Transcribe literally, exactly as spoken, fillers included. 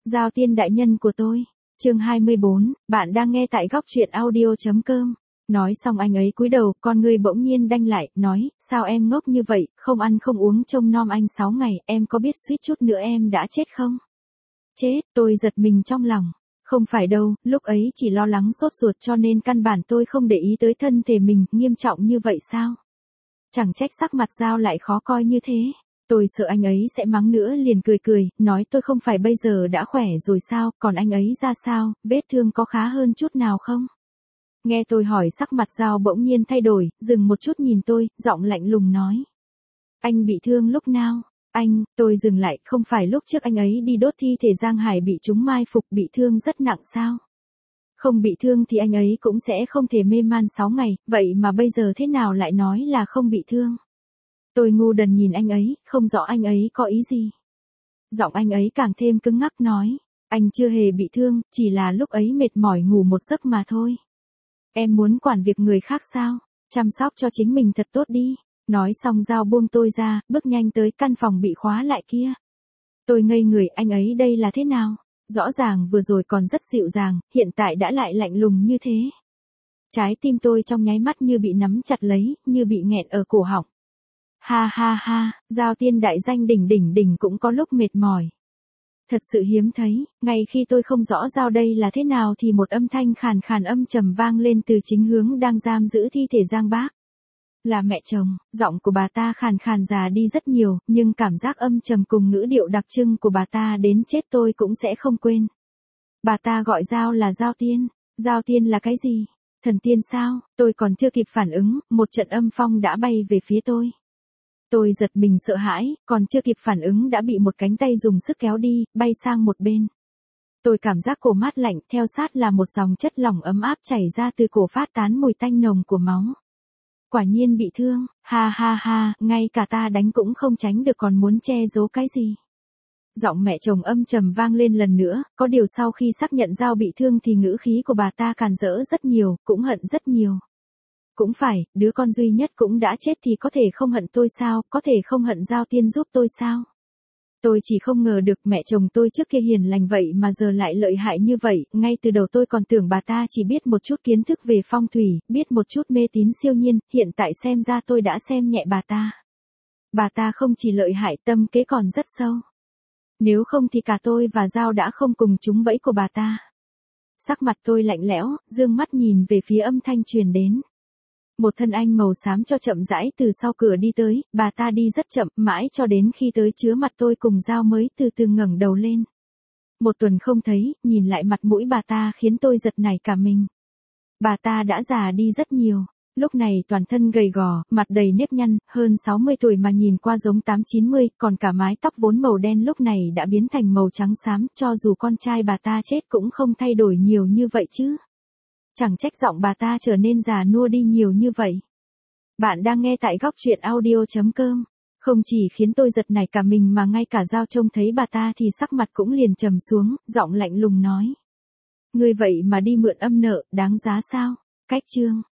Giao Tiên đại nhân của tôi. Chương hai mươi bốn, bạn đang nghe tại góc truyện audio chấm com. Nói xong anh ấy cúi đầu, con ngươi bỗng nhiên đanh lại, nói, sao em ngốc như vậy, không ăn không uống trông nom anh sáu ngày, em có biết suýt chút nữa em đã chết không? Chết, tôi giật mình trong lòng. Không phải đâu, lúc ấy chỉ lo lắng sốt ruột cho nên căn bản tôi không để ý tới thân thể mình, nghiêm trọng như vậy sao? Chẳng trách sắc mặt Giao lại khó coi như thế. Tôi sợ anh ấy sẽ mắng nữa liền cười cười, nói tôi không phải bây giờ đã khỏe rồi sao, còn anh ấy ra sao, vết thương có khá hơn chút nào không? Nghe tôi hỏi sắc mặt Giao bỗng nhiên thay đổi, dừng một chút nhìn tôi, giọng lạnh lùng nói. Anh bị thương lúc nào? Anh, tôi dừng lại, không phải lúc trước anh ấy đi đốt thi thể Giang Hải bị chúng mai phục bị thương rất nặng sao? Không bị thương thì anh ấy cũng sẽ không thể mê man sáu ngày, vậy mà bây giờ thế nào lại nói là không bị thương? Tôi ngu đần nhìn anh ấy, không rõ anh ấy có ý gì. Giọng anh ấy càng thêm cứng ngắc nói, anh chưa hề bị thương, chỉ là lúc ấy mệt mỏi ngủ một giấc mà thôi. Em muốn quản việc người khác sao? Chăm sóc cho chính mình thật tốt đi. Nói xong Giao buông tôi ra, bước nhanh tới căn phòng bị khóa lại kia. Tôi ngây người, anh ấy đây là thế nào? Rõ ràng vừa rồi còn rất dịu dàng, hiện tại đã lại lạnh lùng như thế. Trái tim tôi trong nháy mắt như bị nắm chặt lấy, như bị nghẹn ở cổ họng. Ha ha ha, Giao Tiên đại danh đỉnh đỉnh đỉnh cũng có lúc mệt mỏi. Thật sự hiếm thấy, ngay khi tôi không rõ Giao đây là thế nào thì một âm thanh khàn khàn âm trầm vang lên từ chính hướng đang giam giữ thi thể Giang Bác. Là mẹ chồng, giọng của bà ta khàn khàn già đi rất nhiều, nhưng cảm giác âm trầm cùng ngữ điệu đặc trưng của bà ta đến chết tôi cũng sẽ không quên. Bà ta gọi Giao là Giao Tiên. Giao Tiên là cái gì? Thần tiên sao? Tôi còn chưa kịp phản ứng, một trận âm phong đã bay về phía tôi. Tôi giật mình sợ hãi, còn chưa kịp phản ứng đã bị một cánh tay dùng sức kéo đi, bay sang một bên. Tôi cảm giác cổ mát lạnh, theo sát là một dòng chất lỏng ấm áp chảy ra từ cổ phát tán mùi tanh nồng của máu. Quả nhiên bị thương, ha ha ha, ngay cả ta đánh cũng không tránh được còn muốn che giấu cái gì. Giọng mẹ chồng âm trầm vang lên lần nữa, có điều sau khi xác nhận Giao bị thương thì ngữ khí của bà ta càn rỡ rất nhiều, cũng hận rất nhiều. Cũng phải, đứa con duy nhất cũng đã chết thì có thể không hận tôi sao, có thể không hận Giao Tiên giúp tôi sao? Tôi chỉ không ngờ được mẹ chồng tôi trước kia hiền lành vậy mà giờ lại lợi hại như vậy, ngay từ đầu tôi còn tưởng bà ta chỉ biết một chút kiến thức về phong thủy, biết một chút mê tín siêu nhiên, hiện tại xem ra tôi đã xem nhẹ bà ta. Bà ta không chỉ lợi hại, tâm kế còn rất sâu. Nếu không thì cả tôi và Giao đã không cùng trúng bẫy của bà ta. Sắc mặt tôi lạnh lẽo, dương mắt nhìn về phía âm thanh truyền đến. Một thân anh màu xám cho chậm rãi từ sau cửa đi tới, bà ta đi rất chậm, mãi cho đến khi tới chứa mặt tôi cùng Giao mới từ từ ngẩng đầu lên. Một tuần không thấy, nhìn lại mặt mũi bà ta khiến tôi giật nảy cả mình. Bà ta đã già đi rất nhiều, lúc này toàn thân gầy gò, mặt đầy nếp nhăn, hơn sáu mươi tuổi mà nhìn qua giống tám chín mươi, còn cả mái tóc vốn màu đen lúc này đã biến thành màu trắng xám, cho dù con trai bà ta chết cũng không thay đổi nhiều như vậy chứ. Chẳng trách giọng bà ta trở nên già nua đi nhiều như vậy. Bạn đang nghe tại góc truyện audio chấm com. Không chỉ khiến tôi giật nảy cả mình mà ngay cả Giao trông thấy bà ta thì sắc mặt cũng liền trầm xuống, giọng lạnh lùng nói. Ngươi vậy mà đi mượn âm nợ, đáng giá sao? Cách chương.